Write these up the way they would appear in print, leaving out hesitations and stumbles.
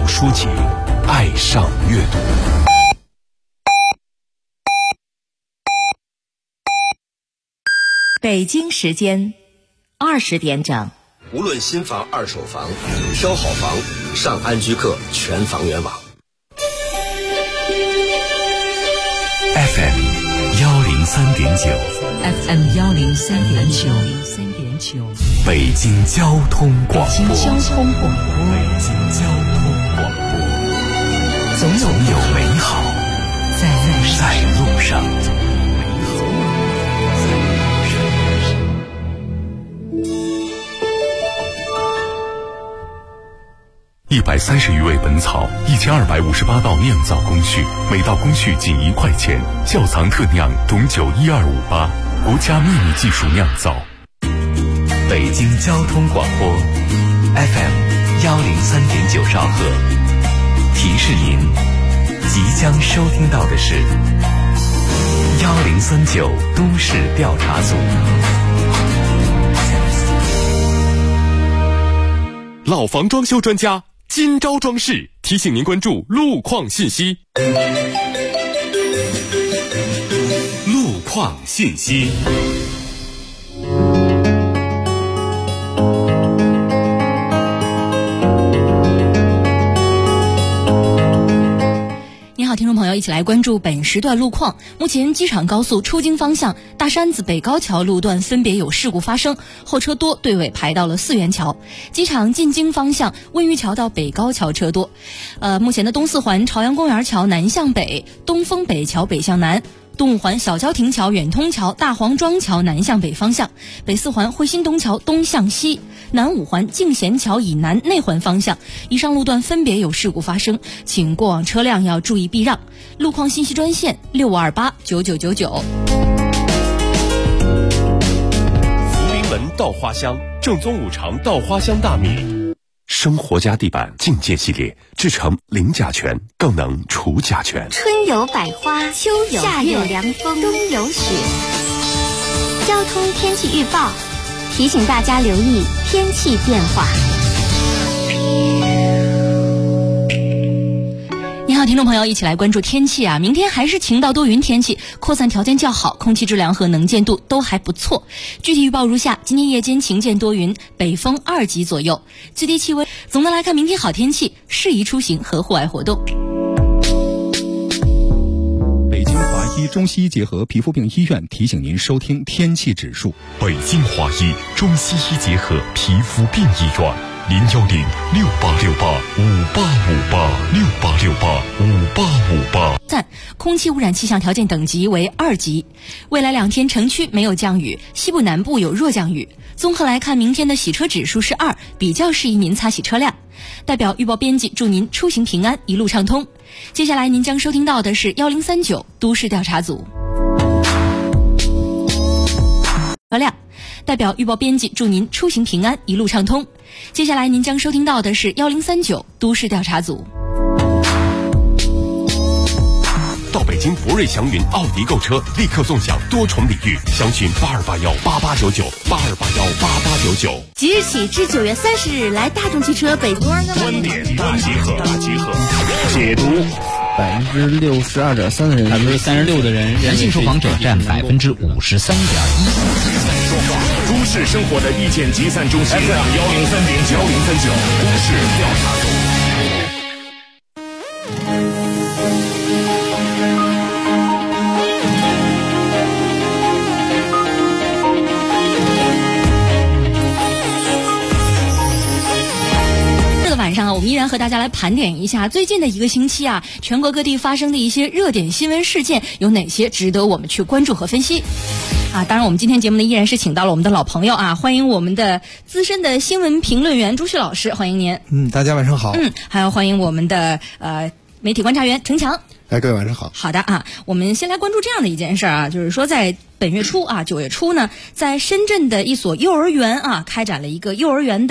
书籍，爱上阅读。 北京时间20点整。 无论新房、二手房，挑好房，上安居客全房源网。 FM 103.9 FM 103.9 北京交通广播。 北京交通广播， 总有美好在路上。130余味本草，1258道酿造工序，每道工序仅1块钱。窖藏特酿董酒12588，国家秘密技术酿造。北京交通广播 FM 103.9兆赫，提示您即将收听到的是1039都市调查组。老房装修专家今朝装饰提醒您关注路况信息。路况信息。 听众朋友，一起来关注本时段路况。目前机场高速出京方向大山子北高桥路段分别有事故发生，后车多，队尾排到了四元桥。机场进京方向温榆桥到北高桥车多。目前的东四环朝阳公园桥南向北，东风北桥北向南，东五环小交亭桥远通桥大黄庄桥南向北方向，北四环汇新东桥东向西，南五环敬贤桥以南内环方向，以上路段分别有事故发生，请过往车辆要注意避让。路况信息专线65289999。 福临门稻花香，正宗五常稻花香大米。生活家地板境界系列制成零甲醛，更能除甲醛。 春有百花，秋有夏有凉风，冬有雪。交通天气预报提醒大家留意天气变化。 你好，听众朋友，一起来关注天气啊！明天还是晴到多云天气，扩散条件较好，空气质量和能见度都还不错。具体预报如下：今天夜间晴见多云，北风2级左右，最低气温。总的来看，明天好天气，适宜出行和户外活动。 北京华医中西医结合皮肤病医院提醒您收听天气指数。 北京华医中西医结合皮肤病医院。 01068685858，空气污染气象条件等级为2级。未来2天城区没有降雨，西部南部有弱降雨。综合来看，明天的洗车指数是2，比较适宜您擦洗车辆。代表预报编辑祝您出行平安，一路畅通。接下来您将收听到的是1039都市调查组。车辆代表预报编辑祝您出行平安，一路畅通。接下来您将收听到的是1039都市调查组。 到北京博瑞祥云奥迪购车，立刻送享多重礼遇，详询82818899，82818899。 即日起至9月30日，来大众汽车北京观点大集合，解读。 62.3%的人，36%的人， 男性受访者占53.1%。 都市生活的意见集散中心 FM 103.9， 都市调查组。 晚上我们依然和大家来盘点一下最近的1个星期啊，全国各地发生的一些热点新闻事件有哪些值得我们去关注和分析啊。当然我们今天节目呢依然是请到了我们的老朋友啊，欢迎我们的资深的新闻评论员朱旭老师，欢迎您。 大家晚上好。 还要欢迎我们的媒体观察员程强。 各位晚上好。 好的啊，我们先来关注这样的一件事啊，就是说在本月初啊，9月初呢，在深圳的一所幼儿园啊，开展了一个幼儿园的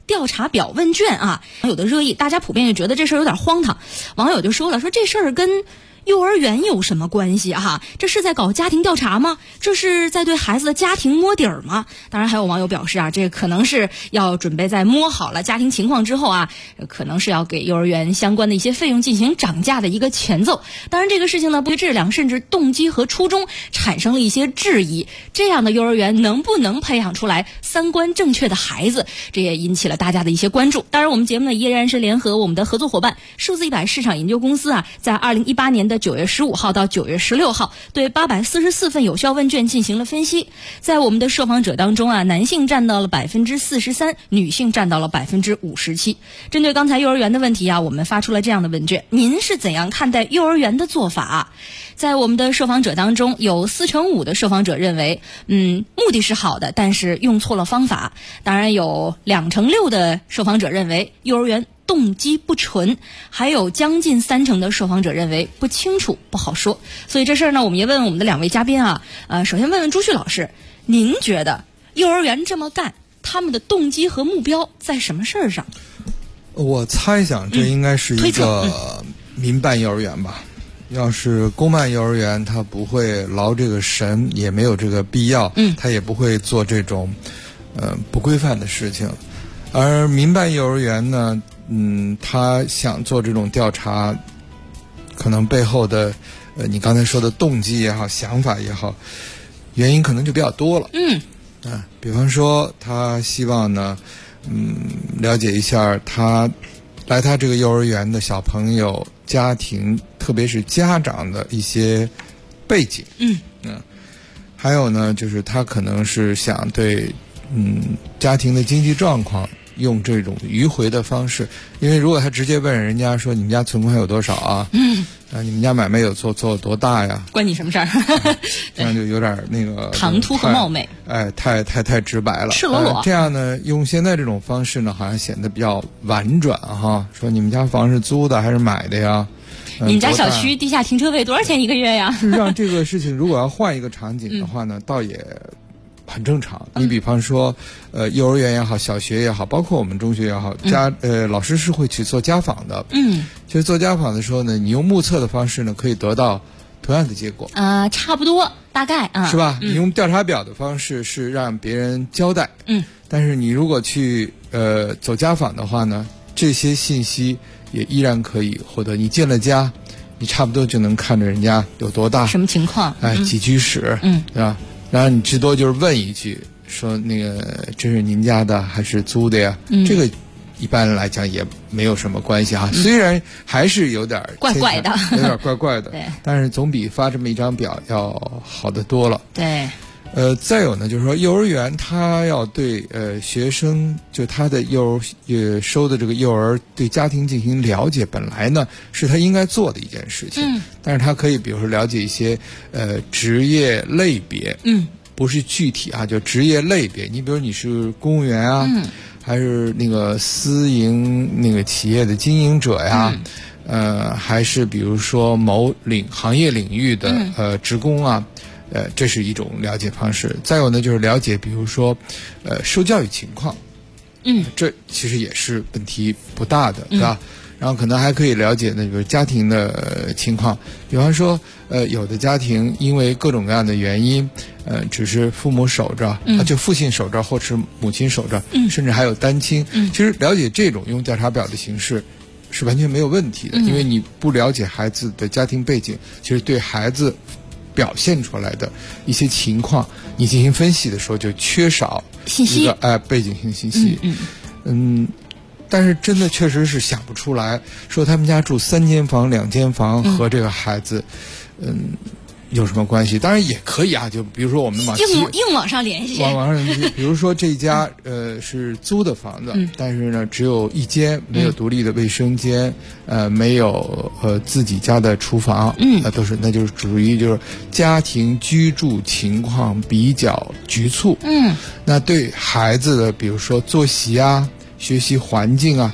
调查表问卷啊，网友的热议，大家普遍就觉得这事儿有点荒唐。网友就说了，说这事儿跟幼儿园有什么关系啊？这是在搞家庭调查吗？这是在对孩子的家庭摸底儿吗？当然还有网友表示啊，这可能是要准备在摸好了家庭情况之后啊，可能是要给幼儿园相关的一些费用进行涨价的一个前奏。当然这个事情呢，对质量甚至动机和初衷产生了一些质疑，这样的幼儿园能不能培养出来三观正确的孩子？这也引起了大家的一些关注。当然我们节目呢依然是联合我们的合作伙伴数字100市场研究公司啊，在2018年的9月15号到9月16号对844份有效问卷进行了分析。在我们的受访者当中啊，男性占到了43%，女性占到了57%。针对刚才幼儿园的问题啊，我们发出了这样的问卷，您是怎样看待幼儿园的做法？在我们的受访者当中，有45%的受访者认为目的是好的，但是用错了方法。当然有26%的受访者认为幼儿园动机不纯，还有将近30%的受访者认为不清楚不好说。所以这事儿呢，我们也问问我们的2位嘉宾啊。首先问问朱旭老师，您觉得幼儿园这么干，他们的动机和目标在什么事儿上？ 我猜想这应该是一个民办幼儿园吧。要是公办幼儿园，他不会劳这个神，也没有这个必要，他也不会做这种不规范的事情。而民办幼儿园呢，他想做这种调查，可能背后的你刚才说的动机也好，想法也好，原因可能就比较多了。比方说他希望呢，了解一下他这个幼儿园的小朋友家庭，特别是家长的一些背景。还有呢，就是他可能是想对家庭的经济状况用这种迂回的方式，因为如果他直接问人家说你们家存款有多少啊，你们家买卖有做多大呀， 关你什么事儿？ 这样就有点那个唐突和冒昧， 太直白了， 赤裸裸。 这样呢，用现在这种方式呢，好像显得比较婉转哈。说你们家房是租的还是买的呀？ 你们家小区地下停车位多少钱一个月呀？ 事实上，这个事情如果要换一个场景的话呢，倒也很正常。你比方说，幼儿园也好，小学也好，包括我们中学也好，老师是会去做家访的。其实做家访的时候呢，你用目测的方式呢，可以得到同样的结果。 差不多，大概啊， 是吧？你用调查表的方式是让别人交代。但是你如果去走家访的话呢，这些信息也依然可以获得。你进了家，你差不多就能看着人家有多大， 什么情况， 几居室，对吧？然后你至多就是问一句，说那个这是您家的还是租的呀？这个一般来讲也没有什么关系哈，虽然还是有点怪怪的， 有点怪怪的， 对， 但是总比发这么一张表要好得多了。 对。 再有呢，就是说幼儿园他要对学生，就他的收的这个幼儿对家庭进行了解，本来呢是他应该做的一件事情。但是他可以比如说了解一些职业类别，不是具体啊，就职业类别。你比如你是公务员啊，还是那个私营那个企业的经营者呀，还是比如说某行业领域的职工啊。这是一种了解方式。再有呢，就是了解，比如说，受教育情况，这其实也是问题不大的，对吧？然后可能还可以了解那个家庭的情况，比方说，有的家庭因为各种各样的原因，只是父母守着，就父亲守着，或是母亲守着，甚至还有单亲。其实了解这种用调查表的形式是完全没有问题的，因为你不了解孩子的家庭背景，其实对孩子表现出来的一些情况，你进行分析的时候就缺少一个背景性信息。但是真的确实是想不出来，说他们家住3间房2间房和这个孩子有什么关系？当然也可以啊，就比如说我们硬往上联系， 往上联系。比如说这家是租的房子，但是呢只有1间，没有独立的卫生间，没有自己家的厨房，那就是属于就是家庭居住情况比较局促。那对孩子的比如说作息啊、学习环境啊，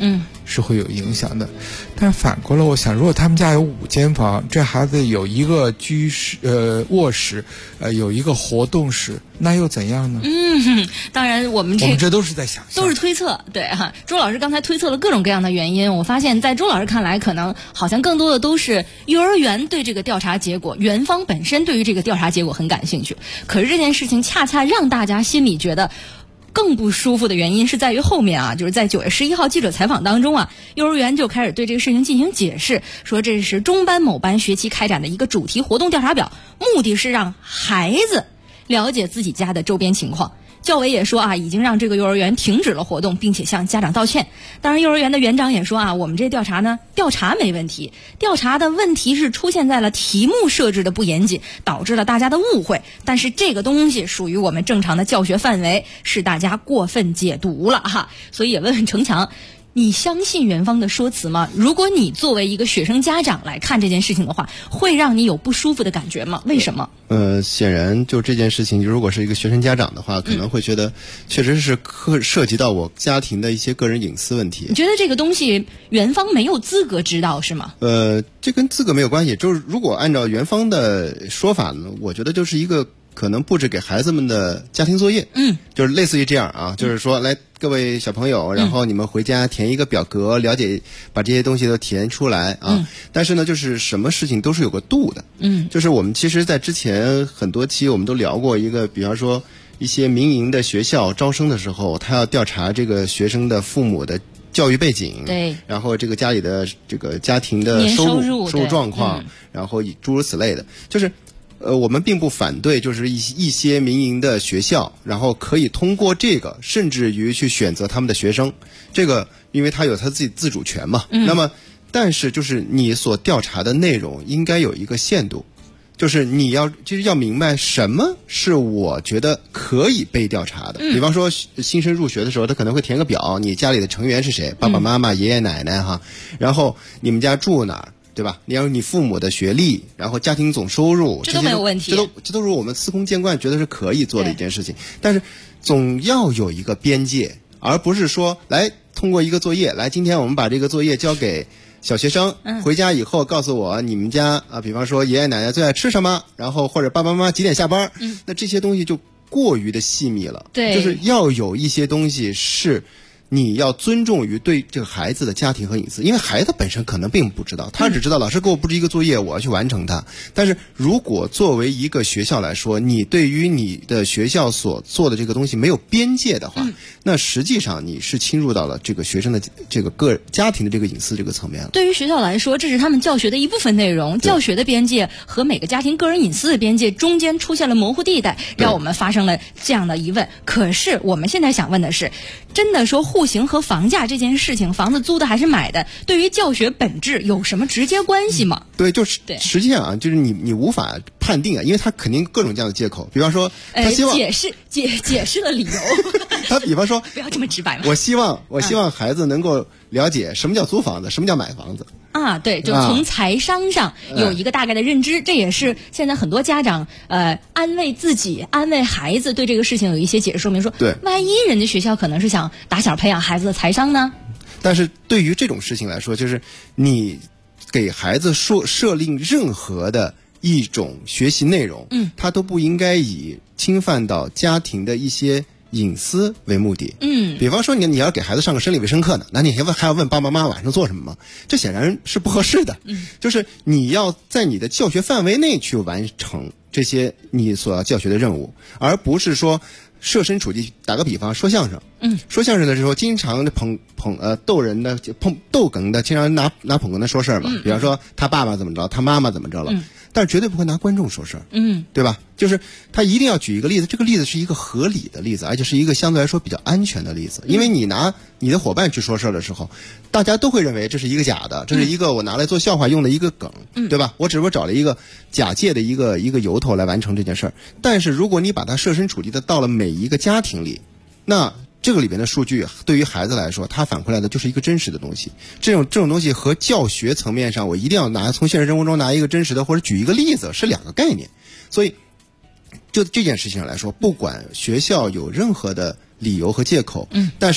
是会有影响的。但是反过来我想，如果他们家有5间房，这孩子有一个卧室，有一个活动室，那又怎样呢？ 当然我们这都是在想象， 都是推测。对哈，周老师刚才推测了各种各样的原因，我发现在周老师看来，可能好像更多的都是幼儿园对这个调查结果，园方本身对于这个调查结果很感兴趣。可是这件事情恰恰让大家心里觉得更不舒服的原因是在于后面啊，就是在9月11号记者采访当中啊，幼儿园就开始对这个事情进行解释，说这是中班某班学期开展的一个主题活动调查表，目的是让孩子了解自己家的周边情况。教委也说啊，已经让这个幼儿园停止了活动，并且向家长道歉。当然幼儿园的园长也说啊，我们这调查没问题，调查的问题是出现在了题目设置的不严谨，导致了大家的误会，但是这个东西属于我们正常的教学范围，是大家过分解读了哈。所以也问问程强，你相信园方的说辞吗？如果你作为一个学生家长来看这件事情的话，会让你有不舒服的感觉吗？为什么？ 显然就这件事情，如果是一个学生家长的话，可能会觉得确实是涉及到我家庭的一些个人隐私问题。 你觉得这个东西园方没有资格知道是吗？ 这跟资格没有关系，就是如果按照园方的说法呢，我觉得就是一个可能布置给孩子们的家庭作业，就是类似于这样啊，就是说来各位小朋友，然后你们回家填一个表格，了解把这些东西都填出来啊。但是呢，就是什么事情都是有个度的，就是我们其实在之前很多期我们都聊过一个，比方说一些民营的学校招生的时候，他要调查这个学生的父母的教育背景， 对， 然后这个家里的这个家庭的收入状况，然后诸如此类的，就是我们并不反对，就是一些民营的学校，然后可以通过这个，甚至于去选择他们的学生，这个因为他有他自己自主权嘛。那么，但是就是你所调查的内容应该有一个限度，就是你其实要明白什么是我觉得可以被调查的。比方说新生入学的时候，他可能会填个表，你家里的成员是谁，爸爸妈妈、爷爷奶奶哈，然后你们家住哪儿。对吧？你父母的学历，然后家庭总收入， 这都没有问题。 这都是我们司空见惯，觉得是可以做的一件事情。但是总要有一个边界，而不是说来通过一个作业，来今天我们把这个作业交给小学生，回家以后告诉我你们家啊，比方说爷爷奶奶最爱吃什么，然后或者爸爸妈妈几点下班，那这些东西就过于的细密了。 对， 就是要有一些东西是。你要尊重于对这个孩子的家庭和隐私，因为孩子本身可能并不知道，他只知道老师给我布置一个作业，我要去完成它。但是如果作为一个学校来说，你对于你的学校所做的这个东西没有边界的话，那实际上你是侵入到了这个学生的这个家庭的这个隐私这个层面了。 对于学校来说，这是他们教学的一部分内容，教学的边界和每个家庭个人隐私的边界中间出现了模糊地带，让我们发生了这样的疑问。可是我们现在想问的是，真的说户型和房价这件事情，房子租的还是买的，对于教学本质有什么直接关系吗？ 对，就是实际上啊，就是你无法判定啊，因为他肯定各种这样的借口，比方说他希望解释了理由， 他比方说不要这么直白嘛。 我希望孩子能够了解什么叫租房子，什么叫买房子。 啊，对，就从财商上有一个大概的认知，这也是现在很多家长安慰自己、安慰孩子对这个事情有一些解释说明，说对， 万一人家学校可能是想打小培养孩子的财商呢？ 但是对于这种事情来说，就是你给孩子设定任何的一种学习内容，他都不应该以侵犯到家庭的一些隐私为目的。比方说你要给孩子上个生理卫生课呢，那你还要问爸爸妈妈晚上做什么吗？这显然是不合适的。就是你要在你的教学范围内去完成这些你所要教学的任务，而不是说设身处地。打个比方，说相声，说相声的时候经常逗人的逗哏的，经常拿捧哏的说事儿嘛。比方说他爸爸怎么着，他妈妈怎么着了。但是绝对不会拿观众说事儿，对吧？就是他一定要举一个例子，这个例子是一个合理的例子，而且是一个相对来说比较安全的例子。因为你拿你的伙伴去说事儿的时候，大家都会认为这是一个假的，这是一个我拿来做笑话用的一个梗，对吧？我只不过找了一个假借的一个由头来完成这件事儿。但是如果你把它设身处地的到了每一个家庭里，那这个里边的数据对于孩子来说，他反馈来的就是一个真实的东西。这种东西和教学层面上，我一定要从现实生活中拿一个真实的或者举一个例子是两个概念。所以就这件事情上来说，不管学校有任何的理由和借口，但是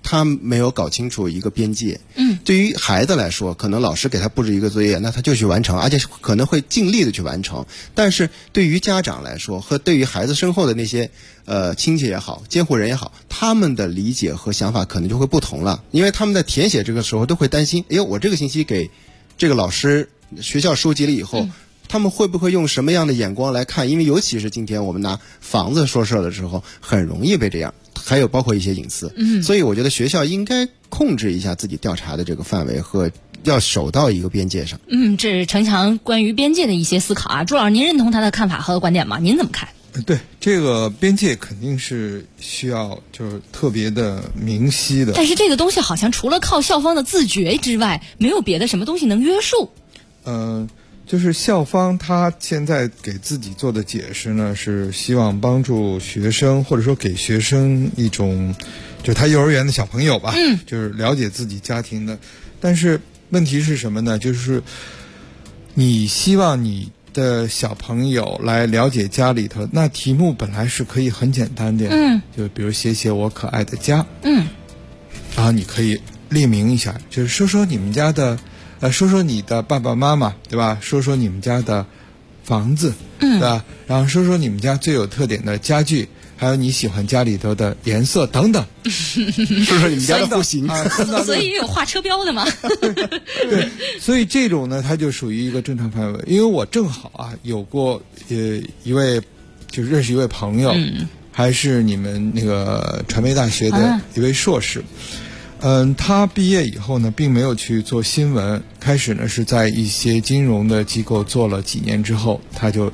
他没有搞清楚一个边界。对于孩子来说，可能老师给他布置一个作业，那他就去完成，而且可能会尽力的去完成。但是对于家长来说，和对于孩子身后的那些亲戚也好，监护人也好，他们的理解和想法可能就会不同了，因为他们在填写这个时候都会担心，哎呦，我这个星期给这个老师学校收集了以后。他们会不会用什么样的眼光来看？因为尤其是今天我们拿房子说事儿的时候，很容易被这样，还有包括一些隐私。所以我觉得学校应该控制一下自己调查的这个范围和要守到一个边界上。 这是程强关于边界的一些思考啊。朱老师，您认同他的看法和观点吗？您怎么看？ 对，这个边界肯定是需要就是特别的明晰的。 但是这个东西好像除了靠校方的自觉之外，没有别的什么东西能约束。 就是校方他现在给自己做的解释呢，是希望帮助学生，或者说给学生一种，就是他幼儿园的小朋友吧，就是了解自己家庭的。但是问题是什么呢？就是你希望你的小朋友来了解家里头，那题目本来是可以很简单的，就比如写写我可爱的家，然后你可以列明一下，就是说说你们家的。说说你的爸爸妈妈，对吧？说说你们家的房子，对吧？然后说说你们家最有特点的家具，还有你喜欢家里头的颜色等等。 说说你们家的户型所以有画车标的嘛。 对，所以这种呢，它就属于一个正常范围。因为我正好有过一位，就是认识一位朋友，还是你们那个传媒大学的一位硕士。他毕业以后呢，并没有去做新闻，开始呢是在一些金融的机构做了几年之后，他就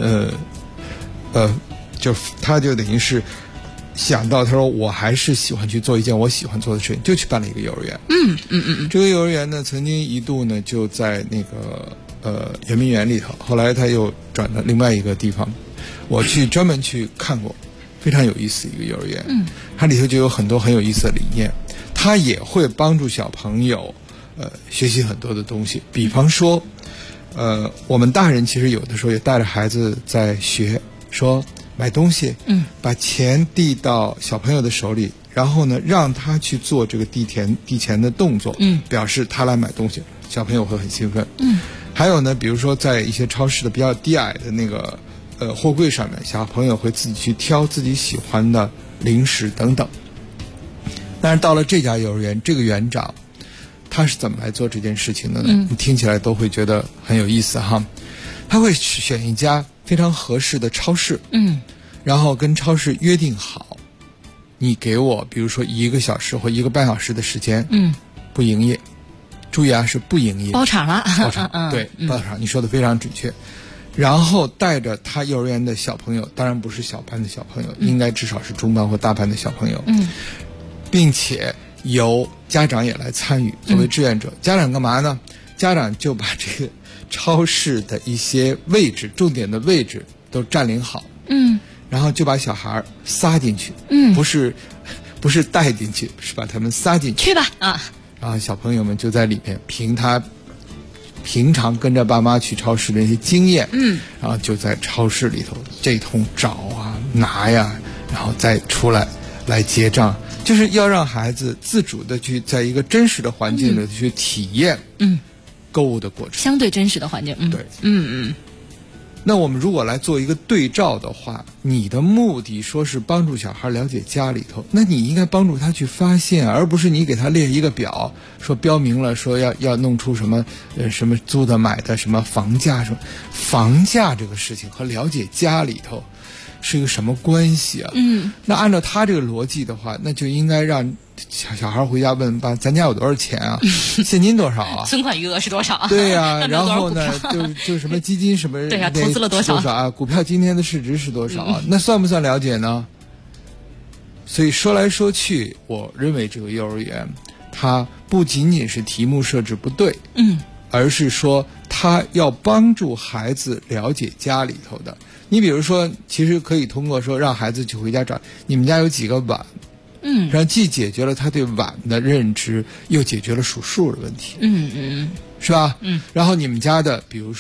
等于是想到，他说我还是喜欢去做一件我喜欢做的事情，就去办了一个幼儿园。这个幼儿园呢，曾经一度呢就在那个圆明园里头，后来他又转到另外一个地方，我去专门去看过，非常有意思一个幼儿园。它里头就有很多很有意思的理念。他也会帮助小朋友，学习很多的东西。比方说，我们大人其实有的时候也带着孩子在学，说买东西，把钱递到小朋友的手里，然后呢，让他去做这个递钱的动作，表示他来买东西，小朋友会很兴奋。还有呢，比如说在一些超市的比较低矮的那个货柜上面，小朋友会自己去挑自己喜欢的零食等等。但是到了这家幼儿园，这个园长他是怎么来做这件事情的呢？你听起来都会觉得很有意思哈。他会选一家非常合适的超市，然后跟超市约定好，你给我比如说1个小时或1个半小时的时间，不营业。注意啊，是不营业， 包场了， 包场，对，包场，你说的非常准确。然后带着他幼儿园的小朋友，当然不是小班的小朋友，应该至少是中班或大班的小朋友，并且由家长也来参与，作为志愿者。家长干嘛呢？家长就把这个超市的一些位置，重点的位置都占领好，然后就把小孩撒进去，不是带进去，是把他们撒进去。 去吧啊！ 然后小朋友们就在里面凭他平常跟着爸妈去超市的一些经验，然后就在超市里头这通找啊拿呀，然后再出来结账。就是要让孩子自主的去在一个真实的环境里去体验，购物的过程， 相对真实的环境， 对，那我们如果来做一个对照的话，你的目的说是帮助小孩了解家里头，那你应该帮助他去发现，而不是你给他列一个表，说标明了说要弄出什么什么租的买的什么房价什么，房价这个事情和了解家里头是一个什么关系啊？那按照他这个逻辑的话，那就应该让小孩回家问爸，咱家有多少钱啊？现金多少啊？ 存款余额是多少啊？ 对呀，然后呢，就什么基金什么对呀，投资了多少啊？股票今天的市值是多少啊？那算不算了解呢？所以说来说去，我认为这个幼儿园，它不仅仅是题目设置不对，而是说它要帮助孩子了解家里头的。你比如说，其实可以通过说让孩子去回家找你们家有几个碗，然后既解决了他对碗的认知，又解决了数数的问题，是吧？然后你们家的比如说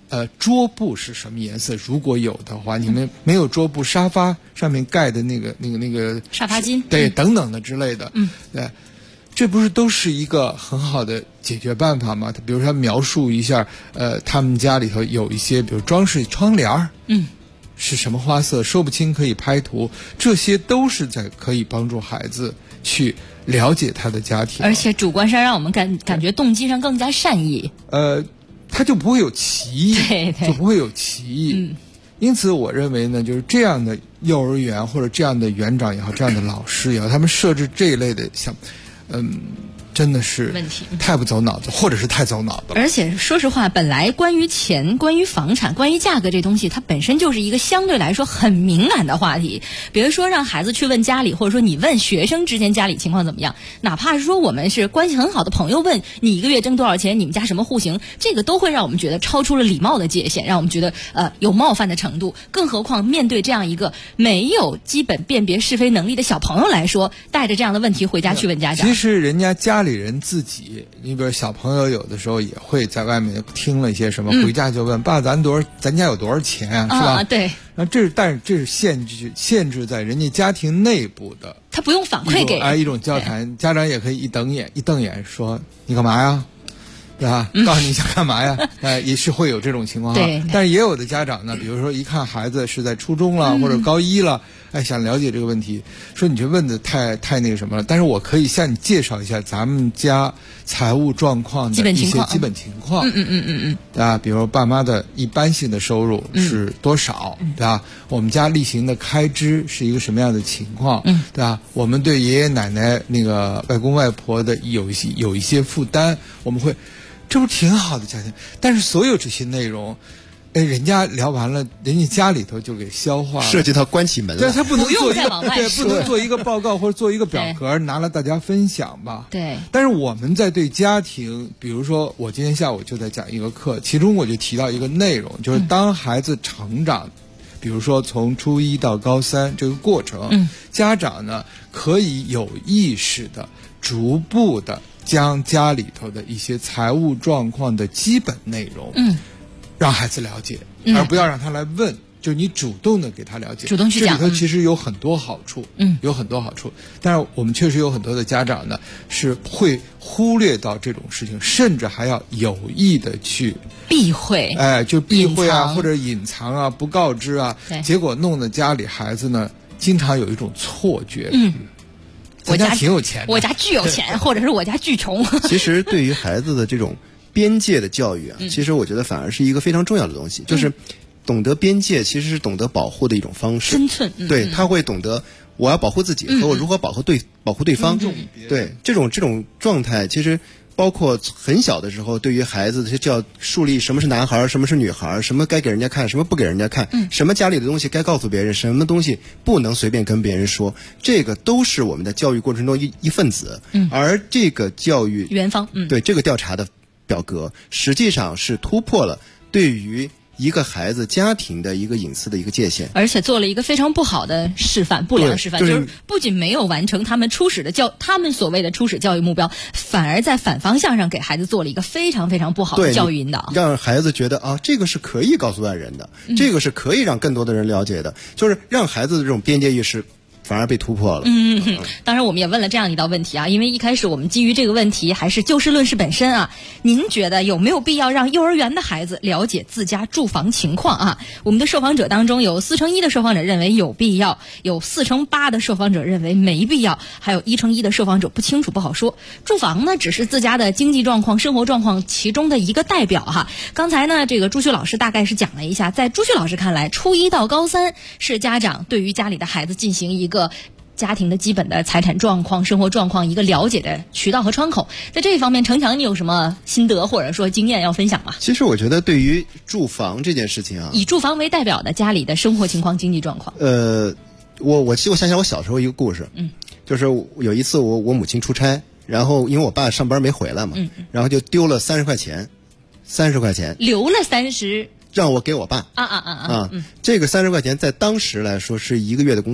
桌布是什么颜色？如果有的话，你们没有桌布，沙发上面盖的那个沙发巾， 对，等等的之类的，对，这不是都是一个很好的解决办法吗？比如说描述一下，他们家里头有一些，比如装饰窗帘儿，是什么花色，说不清可以拍图，这些都是可以帮助孩子去了解他的家庭， 而且主观上让我们感觉动机上更加善意。 他就不会有歧义， 对， 就不会有歧义。因此，我认为呢，就是这样的幼儿园或者这样的园长也好，这样的老师也好，他们设置这一类的真的是问题太不走脑子，或者是太走脑子了。 而且说实话，本来关于钱、关于房产、关于价格这东西，它本身就是一个相对来说很敏感的话题。比如说让孩子去问家里，或者说你问学生之间家里情况怎么样，哪怕是说我们是关系很好的朋友问你一个月挣多少钱，你们家什么户型，这个都会让我们觉得超出了礼貌的界限，让我们觉得有冒犯的程度。更何况面对这样一个没有基本辨别是非能力的小朋友来说，带着这样的问题回家去问家长， 其实人家家里人自己，你比如小朋友有的时候也会在外面听了一些什么，回家就问爸，咱家有多少钱啊，是吧？ 对。 但是这是限制在人家家庭内部的， 他不用反馈给一种交谈，家长也可以一瞪眼说你干嘛呀？对吧？告诉你想干嘛呀？也是会有这种情况。 对。 但是也有的家长呢，比如说一看孩子是在初中了或者高一了，想了解这个问题，说你这问的太那个什么了。但是我可以向你介绍一下咱们家财务状况的一些基本情况。对吧？比如爸妈的一般性的收入是多少？对吧？我们家例行的开支是一个什么样的情况？对吧？我们对爷爷奶奶、那个外公外婆的有一些负担，我们会。这不挺好的家庭？但是所有这些内容，人家聊完了，人家家里头就给消化了， 涉及到关起门来， 对，他不能做一个不能做一个报告或者做一个表格拿来大家分享吧。 对。 但是我们在对家庭，比如说我今天下午就在讲一个课，其中我就提到一个内容，就是当孩子成长，比如说从初一到高三这个过程，家长呢可以有意识的、逐步的。将家里头的一些财务状况的基本内容，让孩子了解，而不要让他来问，就是你主动的给他了解， 主动去讲。 这里头其实有很多好处，有很多好处。但是我们确实有很多的家长呢，是会忽略到这种事情，甚至还要有意的去避讳， 就避讳啊，或者隐藏啊，不告知啊，结果弄得家里孩子呢，经常有一种错觉。我家挺有钱， 我家巨有钱，或者是我家巨穷。 其实对于孩子的这种边界的教育啊，其实我觉得反而是一个非常重要的东西，就是懂得边界其实是懂得保护的一种方式。 分寸， 对，他会懂得我要保护自己和我如何保护对方。对，这种状态其实。包括很小的时候，对于孩子就要树立什么是男孩，什么是女孩，什么该给人家看，什么不给人家看，什么家里的东西该告诉别人，什么东西不能随便跟别人说，这个都是我们的教育过程中一份子。而这个教育园方， 对这个调查的表格，实际上是突破了对于一个孩子家庭的一个隐私的一个界限， 而且做了一个非常不好的示范，不良示范，就是不仅没有完成他们他们所谓的初始教育目标，反而在反方向上给孩子做了一个非常非常不好的教育引导， 让孩子觉得这个是可以告诉外人的，这个是可以让更多的人了解的，就是让孩子的这种边界意识反而被突破了。 当然我们也问了这样一道问题啊，因为一开始我们基于这个问题还是就事论事本身啊，您觉得有没有必要让幼儿园的孩子了解自家住房情况啊？我们的受访者当中有4%的受访者认为有必要，有4%的受访者认为没必要，还有1%的受访者不清楚不好说。住房呢只是自家的经济状况、生活状况其中的一个代表哈。刚才呢这个朱旭老师大概是讲了一下，在朱旭老师看来，初一到高三是家长对于家里的孩子进行一个家庭的基本的财产状况、生活状况一个了解的渠道和窗口。在这一方面，程强你有什么心得或者说经验要分享吗？ 其实我觉得对于住房这件事情啊， 以住房为代表的家里的生活情况、经济状况。 我想想我小时候一个故事，就是有一次我母亲出差，然后因为我爸上班没回来嘛，然后就丢了30块钱， 留了30。 让我给我爸这个30块钱在当时来说是1个月的工资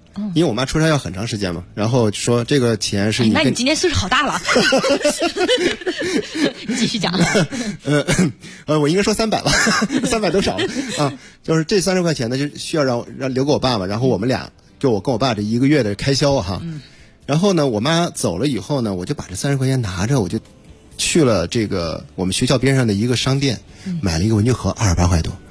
因为我妈出差要很长时间嘛，然后说这个钱是那你今年岁数好大了。继续讲。 我应该说300了，300都少了啊。就是这30块钱呢，就需要让留给我爸嘛，然后我们俩就我跟我爸这1个月的开销哈。然后呢，我妈走了以后呢，我就把这30块钱拿着，我就去了这个我们学校边上的一个商店，买了一个文具盒，28块多。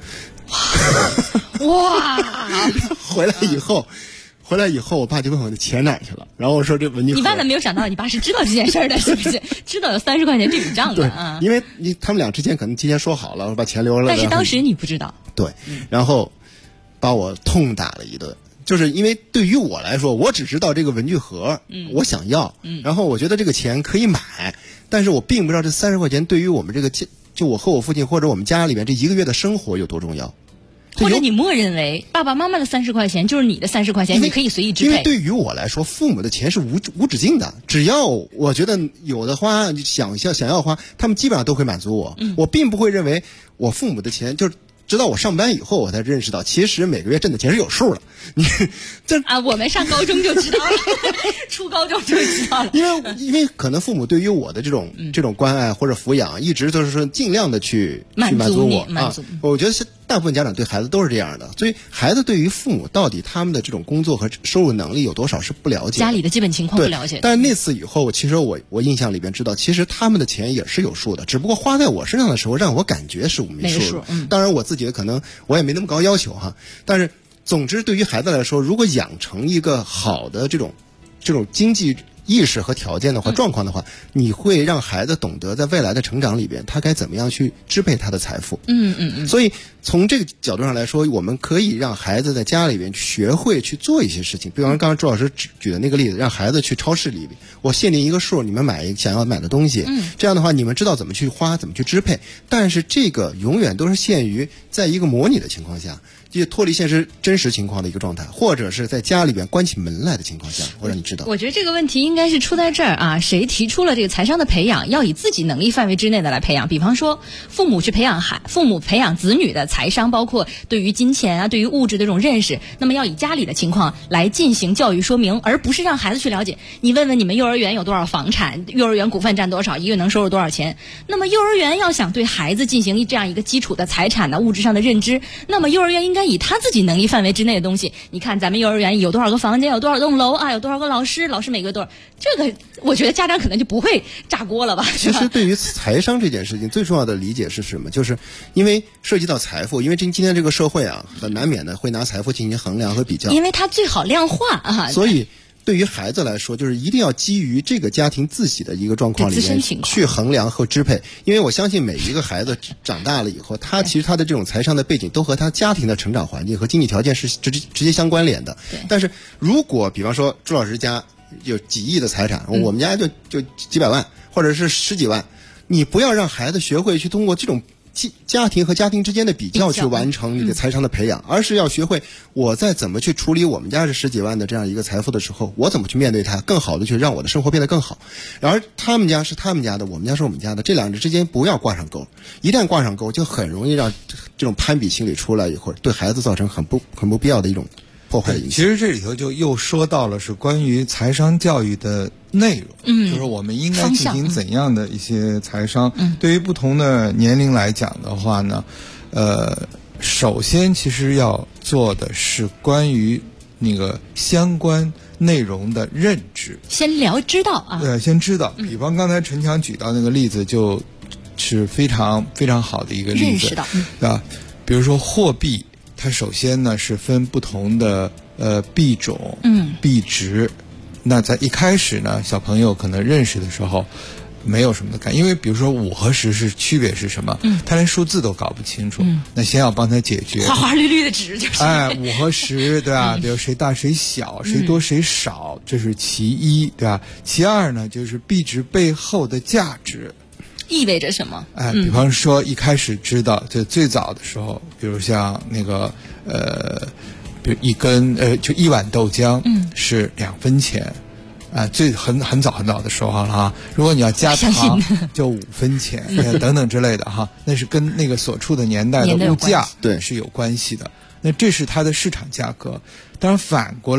哇！ 回来以后，我爸就问我的钱哪儿去了，然后我说这文具盒。 你万万没有想到，你爸是知道这件事儿的，是不是？知道有30块钱这笔账的啊？ 因为他们俩之前可能提前说好了，我把钱留了。 但是当时你不知道。 对，然后把我痛打了一顿。就是因为对于我来说，我只知道这个文具盒，我想要，然后我觉得这个钱可以买，但是我并不知道这30块钱对于我们这个就我和我父亲或者我们家里面这1个月的生活有多重要。 或者你默认为爸爸妈妈的30块钱就是你的30块钱，你可以随意支配。 因为对于我来说，父母的钱是无止境的，只要我觉得有的花，想要花，他们基本上都会满足我。我并不会认为我父母的钱就是。直到我上班以后，我才认识到，其实每个月挣的钱是有数的。你这啊，我们上高中就知道了，初高中就知道了。 因为可能父母对于我的这种关爱或者抚养，一直都是说尽量的去满足我啊。我觉得是大部分家长对孩子都是这样的，所以孩子对于父母到底他们的这种工作和收入能力有多少是不了解的， 家里的基本情况不了解。 但是那次以后，其实我印象里边知道，其实他们的钱也是有数的，只不过花在我身上的时候，让我感觉是没数的。当然我自己可能我也没那么高要求哈，但是总之对于孩子来说，如果养成一个好的这种经济意识和条件的话，状况的话，你会让孩子懂得在未来的成长里边，他该怎么样去支配他的财富。所以从这个角度上来说，我们可以让孩子在家里边学会去做一些事情。比方说刚刚朱老师举的那个例子，让孩子去超市里边，我限定一个数，你们买想要买的东西，这样的话你们知道怎么去花，怎么去支配。但是这个永远都是限于在一个模拟的情况下，就脱离现实真实情况的一个状态，或者是在家里边关起门来的情况下，我让你知道。 我觉得这个问题应该是出在这儿啊，谁提出了这个财商的培养，要以自己能力范围之内的来培养。比方说，父母培养子女的财商，包括对于金钱啊、对于物质的这种认识，那么要以家里的情况来进行教育说明，而不是让孩子去了解。你问问你们幼儿园有多少房产，幼儿园股份占多少，一个月能收入多少钱？那么幼儿园要想对孩子进行这样一个基础的财产的物质上的认知，那么幼儿园应该以他自己能力范围之内的东西。你看咱们幼儿园有多少个房间，有多少栋楼啊，有多少个老师每个月多少，这个我觉得家长可能就不会炸锅了吧。 其实对于财商这件事情最重要的理解是什么，就是因为涉及到财富，因为今天这个社会啊，很难免的会拿财富进行衡量和比较， 因为它最好量化啊。 所以对于孩子来说，就是一定要基于这个家庭自己的一个状况里面去衡量和支配。因为我相信每一个孩子长大了以后，他其实他的这种财商的背景都和他家庭的成长环境和经济条件是直接相关联的。但是如果比方说朱老师家有几亿的财产，我们家就几百万或者是十几万，你不要让孩子学会去通过这种家庭和家庭之间的比较去完成你的财商的培养，而是要学会我在怎么去处理我们家是十几万的这样一个财富的时候，我怎么去面对它，更好的去让我的生活变得更好。然而他们家是他们家的，我们家是我们家的，这两者之间不要挂上钩，一旦挂上钩，就很容易让这种攀比心理出来以后，对孩子造成很不必要的一种破坏的影响。 其实这里头就又说到了是关于财商教育的内容，就是我们应该进行怎样的一些财商。对于不同的年龄来讲的话呢，首先其实要做的是关于那个相关内容的认知， 先知道啊。 先知道。比方刚才陈强举到那个例子，就是非常非常好的一个例子， 认识到啊，比如说货币。它首先呢是分不同的币种、币值。那在一开始呢，小朋友可能认识的时候没有什么的感，因为比如说5和10是区别是什么，他连数字都搞不清楚。那先要帮他解决花花绿绿的纸，就是 5和10，对吧？比如谁大谁小，谁多谁少，这是其一，对吧？其二呢，就是币值背后的价值。 意味着什么？ 比方说一开始知道，就最早的时候，比如像那个比如一根就1碗豆浆，是2分钱，很早的时候了哈。如果你要加糖，就5分钱，等等之类的哈，那是跟那个所处的年代的物价是有关系的。那这是它的市场价格。当然反过来，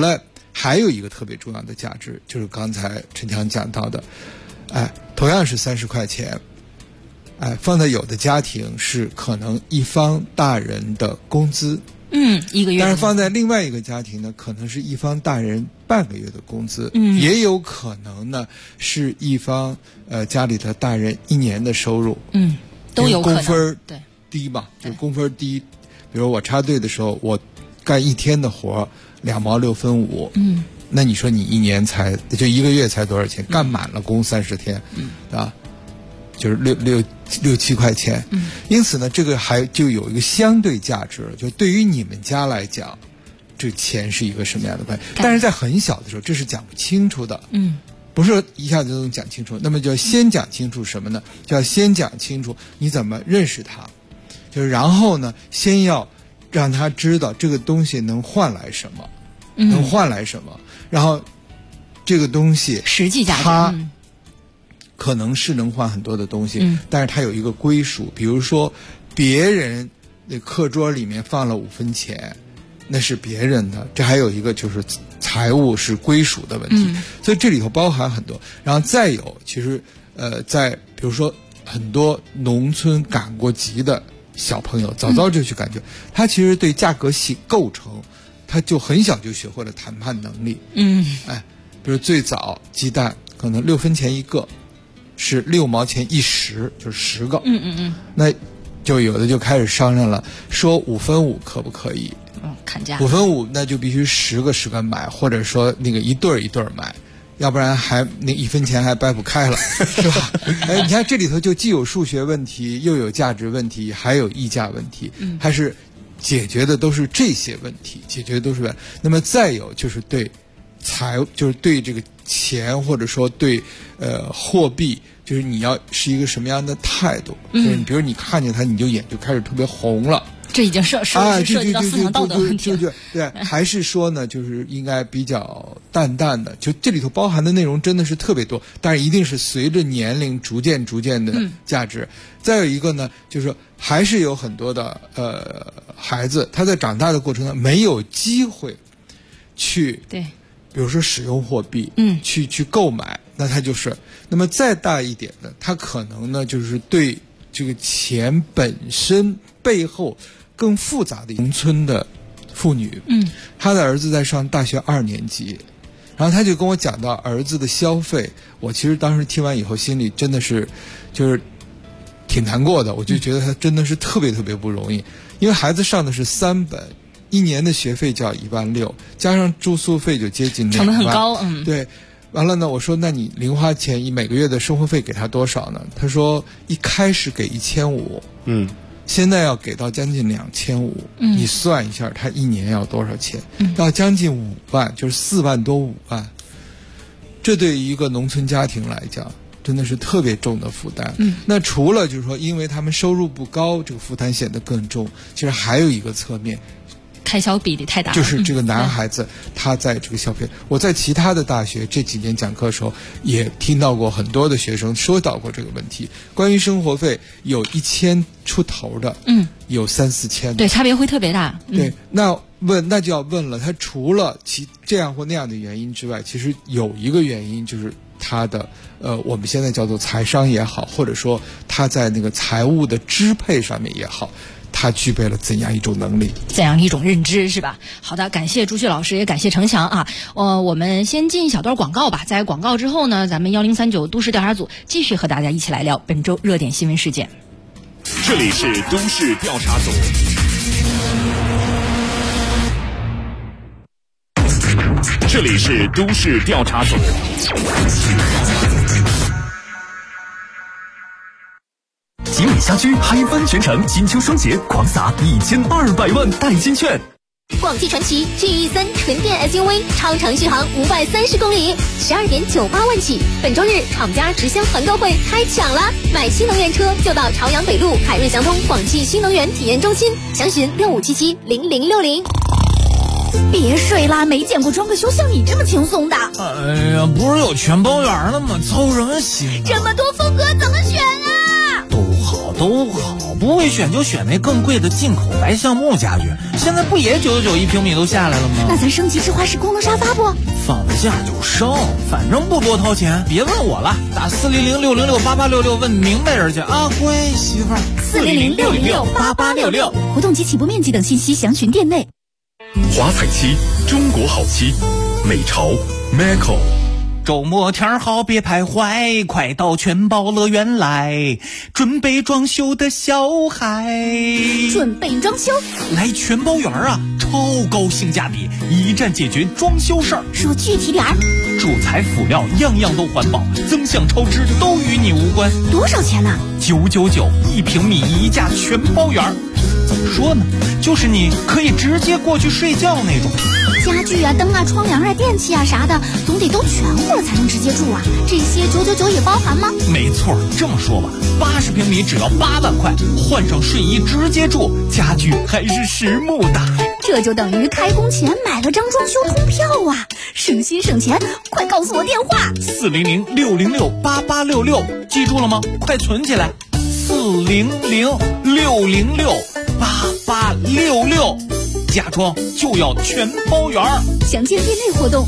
还有一个特别重要的价值，就是刚才陈强讲到的，同样是30块钱，放在有的家庭是可能一方大人的工资， 一个月， 但是放在另外一个家庭呢，可能是一方大人半个月的工资，也有可能呢是一方家里的大人1年的收入， 都有可能， 工分对低嘛，就工分低，比如我插队的时候，我干1天的活2毛6分5，那你说你1年才就1个月才多少钱？干满了工30天，啊，就是6、7块钱。因此呢，这个还就有一个相对价值了，就对于你们家来讲，这钱是一个什么样的关系？但是在很小的时候，这是讲不清楚的。不是一下子就能讲清楚，那么就要先讲清楚什么呢？就要先讲清楚你怎么认识它，就是然后呢，先要让他知道这个东西能换来什么，能换来什么，然后这个东西实际价值， 它可能是能换很多的东西，但是它有一个归属，比如说别人那课桌里面放了5分钱，那是别人的，这还有一个就是财务是归属的问题，所以这里头包含很多。然后再有，其实在比如说很多农村赶过集的小朋友，早早就去感觉，他其实对价格构成，他就很小就学会了谈判能力。比如最早鸡蛋可能6分钱一个，是6毛钱一石，就是10个。那就有的就开始商量了，说5分5可不可以？ 砍价。5 分5那就必须10个买，或者说那个一对买，要不然还那1分钱还掰不开了，是吧？你看这里头就既有数学问题，又有价值问题，还有议价问题，还是解决的都是这些问题，解决的都是。那么再有就是对就是对这个钱，或者说对货币，就是你要是一个什么样的态度？就是比如你看见它，你就眼就开始特别红了。 这已经涉及到思想道德问题了。 对，还是说呢，就是应该比较淡淡的，就这里头包含的内容真的是特别多，但是一定是随着年龄逐渐的价值。再有一个呢，就是说还是有很多的孩子，他在长大的过程中没有机会去对，比如说使用货币，去购买，那他就是。那么再大一点的，他可能呢就是对这个钱本身背后更复杂的农村的妇女，他的儿子在上大学2年级，然后他就跟我讲到儿子的消费，我其实当时听完以后心里真的是就是挺难过的，我就觉得他真的是特别不容易，因为孩子上的是3本，1年的学费就要16000，加上住宿费就接近2万， 成本很高， 对。完了呢，我说那你零花钱每个月的生活费给他多少呢？他说一开始给1500，现在要给到将近2500，你算一下他1年要多少钱？要将近5万，就是4万多5万。这对于一个农村家庭来讲，真的是特别重的负担。那除了就是说，因为他们收入不高，这个负担显得更重，其实还有一个侧面。 开销比例太大了， 就是这个男孩子他在这个消费。我在其他的大学这几年讲课的时候，也听到过很多的学生说到过这个问题。关于生活费，有1000出头的，有3、4千的， 对，差别会特别大。 对，那就要问了，他除了其这样或那样的原因之外，其实有一个原因就是他的我们现在叫做财商也好，或者说他在那个财务的支配上面也好。他具备了怎样一种能力， 怎样一种认知，是吧？好的，感谢朱旭老师，也感谢程强啊。我们先进一小段广告吧，在广告之后呢，咱们1039都市调查组继续和大家一起来聊本周热点新闻事件。 这里是都市调查组，这里是都市调查组。 吉利家居嗨翻全城，金秋双节狂撒1200万代金券。 广汽传祺 GE3 纯电 SUV 超长续航530公里，12.98万起。本周日厂家直销团购会开抢了，买新能源车就到朝阳北路凯润祥通广汽新能源体验中心，详询65770060。 别睡啦，没见过装个修像你这么轻松的。 哎呀，不是有全包圆了吗？凑什么心啊？ 这么多风格怎么选啊？ 都好，不会选就选那更贵的进口白橡木家具，现在不也999一平米都下来了吗？ 那咱升级智化式功能沙发不？ 放得下就升，反正不多掏钱，别问我了，打400-606-8866问明白人去啊，乖媳妇儿。 400-606-8866，活动及起步面积等信息详询店内。 华彩漆，中国好漆，美潮 Maco。 周末天好别徘徊，快到全宝乐园来，准备装修的小孩。 准备装修来全宝园啊，超高性价比，一站解决装修事儿。 说具体点儿， 主材辅料样样都环保，增项超支都与你无关。 多少钱呢 ？999一平米一价全包园。怎么说呢，就是你可以直接过去睡觉那种。 家具啊、灯啊、窗帘啊、电器啊啥的，总得都全乎了才能直接住啊。这些999也包含吗？ 没错，这么说吧，80平米只要8万块，换上睡衣直接住，家具还是实木的。 这就等于开工前买了张装修通票啊，省心省钱！快告诉我电话 ：400-606-8866，记住了吗？快存起来，400-606-8866，家装就要全包圆。 详见店内活动。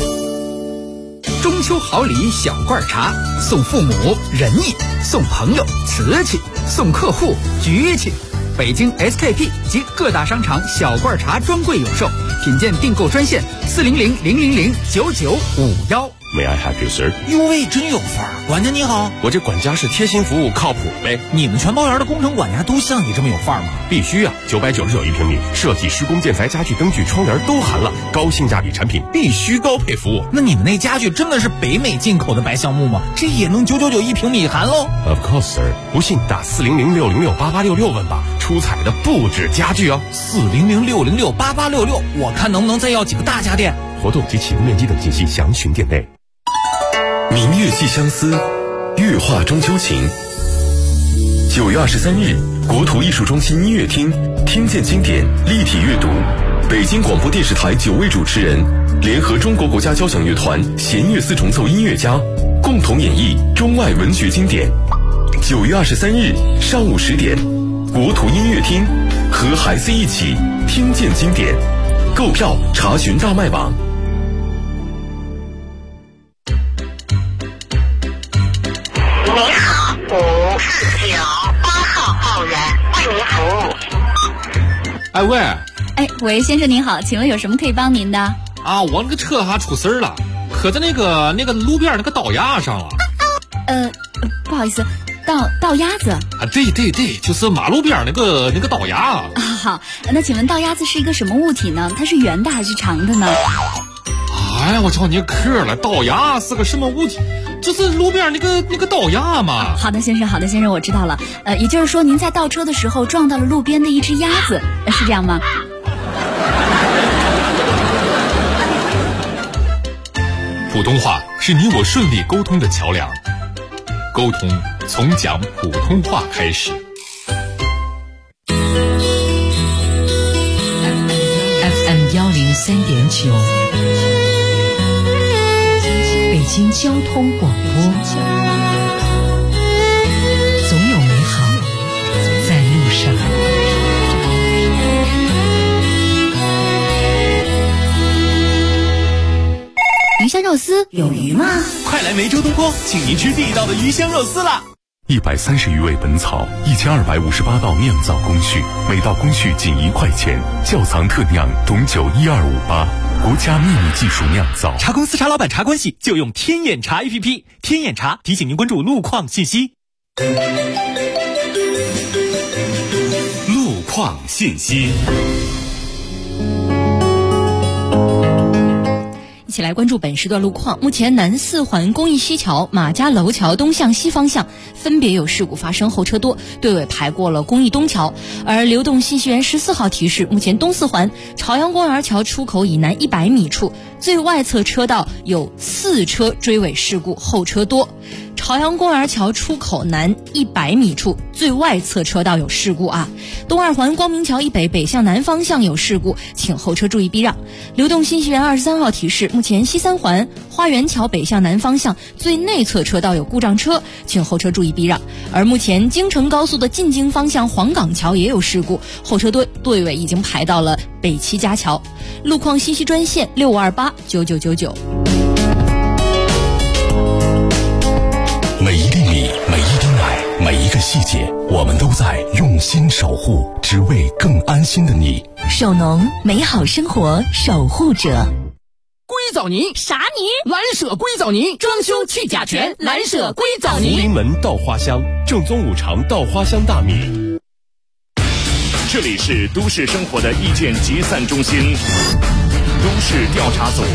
中秋好礼小罐茶，送父母仁义，送朋友瓷器，送客户局气。北京 SKP 及各大商场小罐茶专柜有售，品鉴订购专线400-000-9951。 May I help you, sir？ 哟喂，真有范儿！管家你好， 我这管家是贴心服务，靠谱呗。 你们全包园的工程管家都像你这么有范儿吗？ 必须啊！999一平米，设计、施工、建材、家具、灯具、窗帘都含了，高性价比产品必须高配服务。 那你们那家具真的是北美进口的白橡木吗？这也能999一平米含喽 ？Of course, sir。不信打400-606-8866问吧，出彩的不止家具哦。 400-606-8866，我看能不能再要几个大家电。 活动及起步面积等信息详询店内。明月寄相思，月画中秋情。9月23日，国土艺术中心音乐厅，听见经典立体阅读，北京广播电视台9位主持人联合中国国家交响乐团弦乐四重奏音乐家，共同演绎中外文学经典。9月23日上午10点，国土音乐厅，和孩子一起听见经典。购票查询大麦网。 您好，549-8号报员为您服务。 哎喂， 喂，先生您好，请问有什么可以帮您的？ 啊，我那个车还出事儿了，磕在那个路边那个道牙上了。 不好意思，道鸭子啊？ 对，就是马路边那个道牙啊。 好，那请问道鸭子是一个什么物体呢？它是圆的还是长的呢？ 哎，我找你磕了，道牙是个什么物体？就是路边那个道牙嘛。 好的，先生，我知道了。也就是说您在倒车的时候撞到了路边的一只鸭子，是这样吗？ 普通话是你我顺利沟通的桥梁，沟通从讲普通话开始。 FM 103.9，北京交通广播，总有美好在路上。 鱼香肉丝有鱼吗？ 快来梅州东坡，请您吃地道的鱼香肉丝啦 ！130余味本草，1258道酿造工序，每道工序仅1块钱。窖藏特酿董酒12588，国家秘密技术酿造。 茶公司茶老板茶关系就用天眼茶 APP， 天眼茶提醒您关注路况信息。 路况信息。 一起来关注本时段路况。目前南四环公益西桥、马家楼桥东向西方向分别有事故发生，后车多，队尾排过了公益东桥。而流动信息员14号提示，目前东四环朝阳公园桥出口以南100米处最外侧车道有4车追尾事故，后车多。 朝阳公园桥出口南100米处最外侧车道有事故啊，东二环光明桥以北北向南方向有事故，请后车注意避让。流动信息源23号提示，目前西三环花园桥北向南方向最内侧车道有故障车，请后车注意避让。而目前京承高速的进京方向黄岗桥也有事故，后车队尾已经排到了北齐家桥。路况信息专线65289999。 每一粒米，每一滴奶，每一个细节，我们都在用心守护，只为更安心的你。 首农，美好生活守护者。 硅藻泥啥泥？ 蓝舍硅藻泥，装修去甲醛，蓝舍硅藻泥。 福临门稻花香，正宗五常稻花香大米。 这里是都市生活的意见集散中心，都市调查组。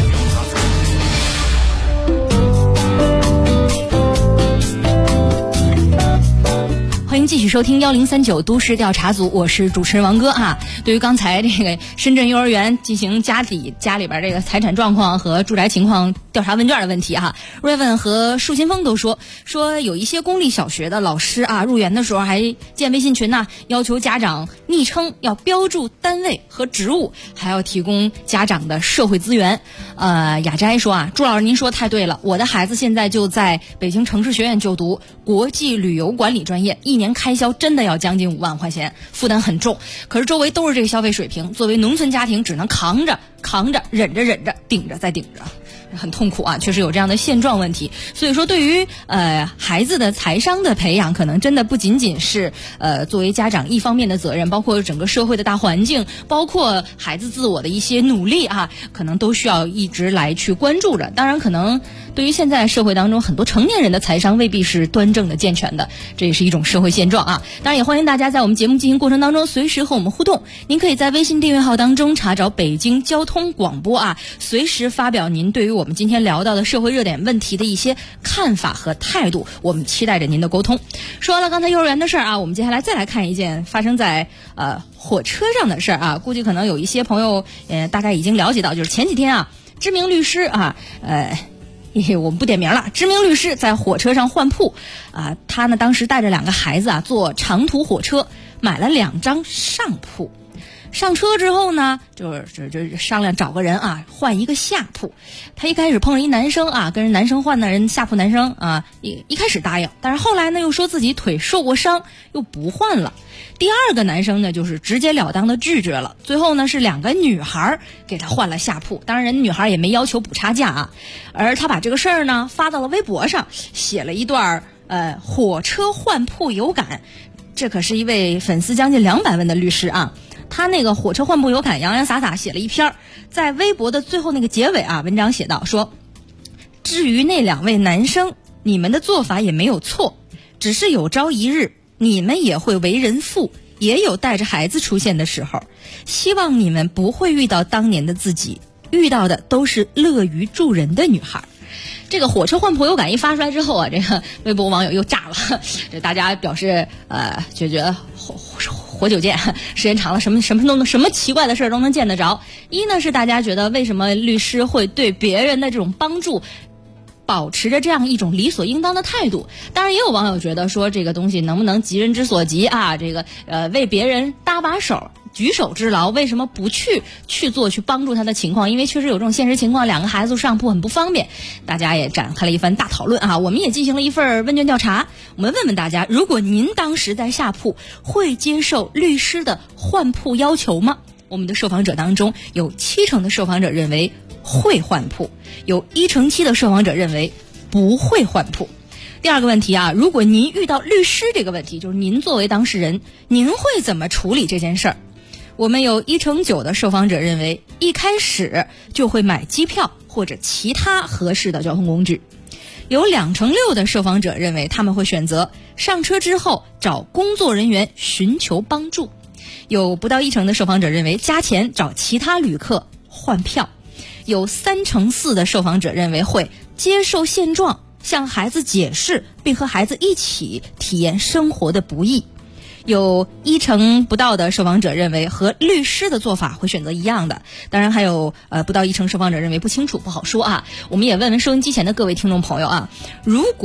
欢迎继续收听1039都市调查组，我是主持人王哥啊。对于刚才这个深圳幼儿园进行家里边这个财产状况和住宅情况调查问卷的问题哈，Raven 和树新峰都说有一些公立小学的老师啊，入园的时候还建微信群呐，要求家长昵称要标注单位和职务，还要提供家长的社会资源。雅斋说啊，朱老师您说太对了，我的孩子现在就在北京城市学院就读国际旅游管理专业，一年开销真的要将近5万块钱，负担很重。可是周围都是这个消费水平，作为农村家庭只能扛着，忍着，顶着再顶着。很痛苦啊，确实有这样的现状问题。所以说对于孩子的财商的培养，可能真的不仅仅是作为家长一方面的责任，包括整个社会的大环境，包括孩子自我的一些努力啊，可能都需要一直来去关注着。当然可能对于现在社会当中很多成年人的财商未必是端正的健全的，这也是一种社会现状啊。当然也欢迎大家在我们节目进行过程当中随时和我们互动，您可以在微信订阅号当中查找北京交通广播啊，随时发表您对于我们今天聊到的社会热点问题的一些看法和态度，我们期待着您的沟通。说完了刚才幼儿园的事儿啊，我们接下来再来看一件发生在火车上的事儿啊，估计可能有一些朋友大概已经了解到，就是前几天啊，知名律师啊我们不点名了，知名律师在火车上换铺啊，他呢当时带着2个孩子啊坐长途火车，买了2张上铺。上车之后呢，就是商量找个人啊换一个下铺。他一开始碰上一男生啊，跟人男生换的人下铺男生啊，一开始答应，但是后来呢又说自己腿受过伤，又不换了。第2个男生呢就是直截了当的拒绝了。最后呢是2个女孩给他换了下铺，当然人女孩也没要求补差价啊。而他把这个事儿呢发到了微博上，写了一段火车换铺有感。这可是一位粉丝将近200万的律师啊。他那个火车换铺有感洋洋洒洒写了一篇，在微博的最后那个结尾啊，文章写道说，至于那2位男生，你们的做法也没有错，只是有朝一日你们也会为人父，也有带着孩子出现的时候，希望你们不会遇到当年的自己，遇到的都是乐于助人的女孩。这个火车换铺有感一发出来之后啊，这个微博网友又炸了，这大家表示觉得活久见，时间长了什么奇怪的事都能见得着。一呢是大家觉得为什么律师会对别人的这种帮助保持着这样一种理所应当的态度。当然也有网友觉得说这个东西能不能急人之所急啊，这个为别人搭把手举手之劳，为什么不去做去帮助他的情况？因为确实有这种现实情况，2个孩子上铺很不方便，大家也展开了一番大讨论啊。我们也进行了一份问卷调查，我们问问大家，如果您当时在下铺，会接受律师的换铺要求吗？我们的受访者当中有70%的受访者认为会换铺，有1%7%的受访者认为不会换铺。第2个问题啊，如果您遇到律师这个问题，就是您作为当事人，您会怎么处理这件事儿？我们有1%9%的受访者认为一开始就会买机票或者其他合适的交通工具，有2%6%的受访者认为他们会选择上车之后找工作人员寻求帮助，有不到1%的受访者认为加钱找其他旅客换票，有3%4%的受访者认为会接受现状，向孩子解释并和孩子一起体验生活的不易，有1%不到的受访者认为和律师的做法会选择一样的，当然还有不到1%受访者认为不清楚不好说啊。我们也问问收音机前的各位听众朋友啊，如果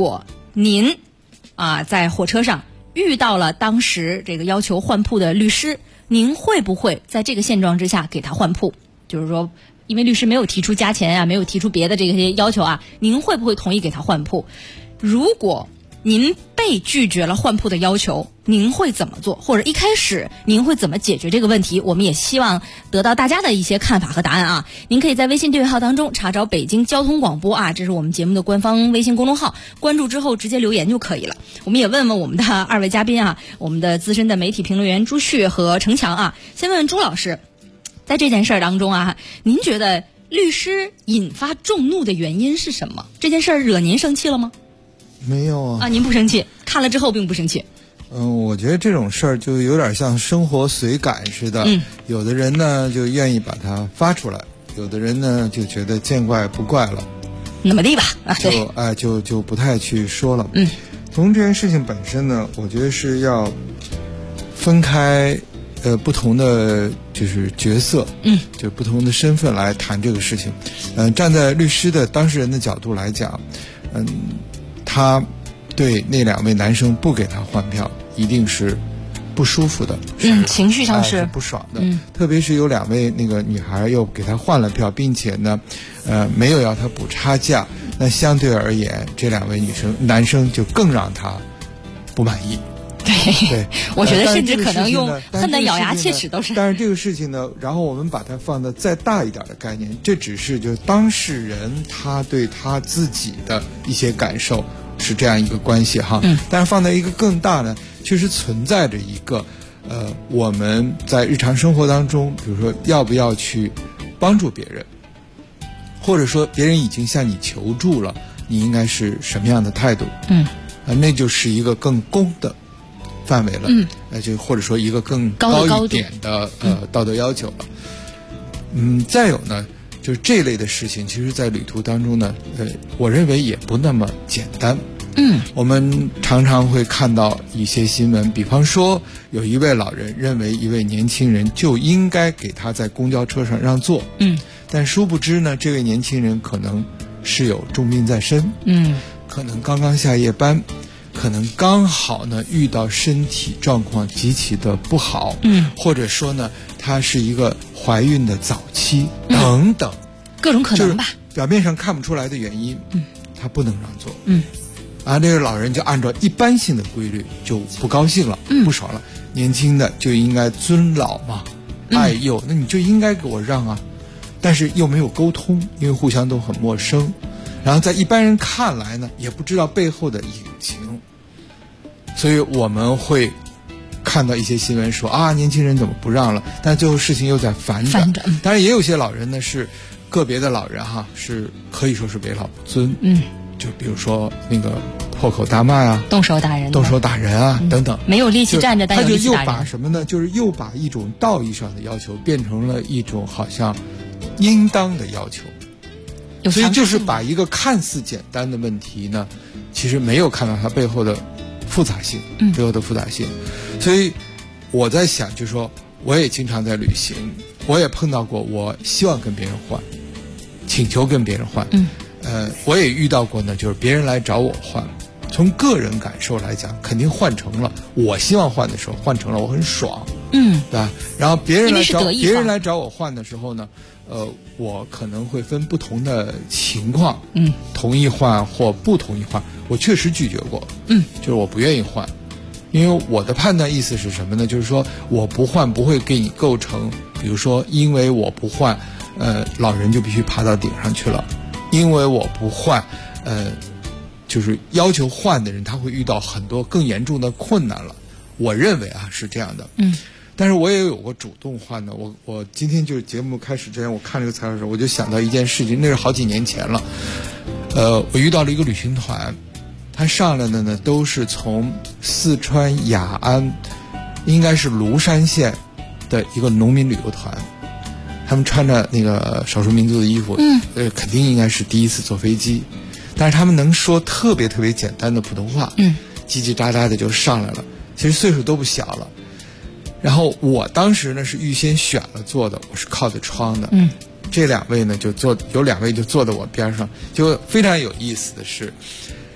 您在火车上遇到了当时这个要求换铺的律师，您会不会在这个现状之下给他换铺？就是说，因为律师没有提出加钱没有提出别的这些要求您会不会同意给他换铺？如果您被拒绝了换铺的要求，您会怎么做？或者一开始您会怎么解决这个问题？我们也希望得到大家的一些看法和答案您可以在微信对话号当中查找北京交通广播这是我们节目的官方微信公众号，关注之后直接留言就可以了。我们也问问我们的二位嘉宾我们的资深的媒体评论员朱旭和程强先问问朱老师，在这件事儿当中您觉得律师引发众怒的原因是什么？这件事儿惹您生气了吗？ 没有您不生气，看了之后并不生气。 我觉得这种事儿就有点像生活随感似的。有的人呢就愿意把它发出来，有的人呢就觉得见怪不怪了， 那么地吧就不太去说了。从这件事情本身呢，我觉得是要分开不同的就是角色，就不同的身份来谈这个事情。站在律师的当事人的角度来讲，他对那2位男生不给他换票，一定是不舒服的， 情绪上是不爽的。特别是有2位那个女孩又给他换了票，并且呢，没有要他补差价，那相对而言，这2位男生就更让他不满意。对， 我觉得甚至可能用恨得咬牙切齿都是。 但是这个事情呢，然后我们把它放到再大一点的概念，这只是就当事人他对他自己的一些感受是这样一个关系但是放在一个更大呢，确实存在着一个我们在日常生活当中，比如说要不要去帮助别人，或者说别人已经向你求助了，你应该是什么样的态度？那就是一个更公的范围了，就或者说一个更高一点的道德要求了。再有呢，就是这类的事情，其实在旅途当中呢，我认为也不那么简单。我们常常会看到一些新闻，比方说有一位老人认为一位年轻人就应该给他在公交车上让座，但殊不知呢，这位年轻人可能是有重病在身，可能刚刚下夜班，可能刚好呢遇到身体状况极其的不好，或者说呢她是一个怀孕的早期，等等， 各种可能吧， 就是表面上看不出来的原因，她不能让座，这个老人就按照一般性的规律就不高兴了，不爽了。年轻的就应该尊老嘛，爱幼，那你就应该给我让啊，但是又没有沟通，因为互相都很陌生，然后在一般人看来呢，也不知道背后的隐情，所以我们会看到一些新闻说年轻人怎么不让了，但最后事情又在反转。当然也有些老人呢是个别的老人是可以说是为老不尊，就比如说那个破口大骂动手打人等等， 没有力气站着，但有力气打人。 他就又把什么呢？就是又把一种道义上的要求变成了一种好像应当的要求，所以就是把一个看似简单的问题呢，其实没有看到它背后的复杂性，所以我在想，就是说，我也经常在旅行，我也碰到过，我希望跟别人换，请求跟别人换，我也遇到过呢，就是别人来找我换。从个人感受来讲，肯定换成了我希望换的时候，换成了我很爽，对吧？然后别人来找我换的时候呢，我可能会分不同的情况，同意换或不同意换，我确实拒绝过，就是我不愿意换，因为我的判断意思是什么呢？就是说我不换不会给你构成，比如说因为我不换，老人就必须爬到顶上去了，因为我不换，就是要求换的人他会遇到很多更严重的困难了。我认为是这样的，但是我也有过主动换的。我今天就是节目开始之前，我看这个材料的时候，我就想到一件事情，那是好几年前了。我遇到了一个旅行团，他上来的呢都是从四川雅安，应该是芦山县的一个农民旅游团。他们穿着那个少数民族的衣服，肯定应该是第一次坐飞机，但是他们能说特别特别简单的普通话，叽叽喳喳的就上来了。其实岁数都不小了。然后我当时呢是预先选了坐的，我是靠着窗的。这两位呢就有2位就坐在我边上。就非常有意思的是，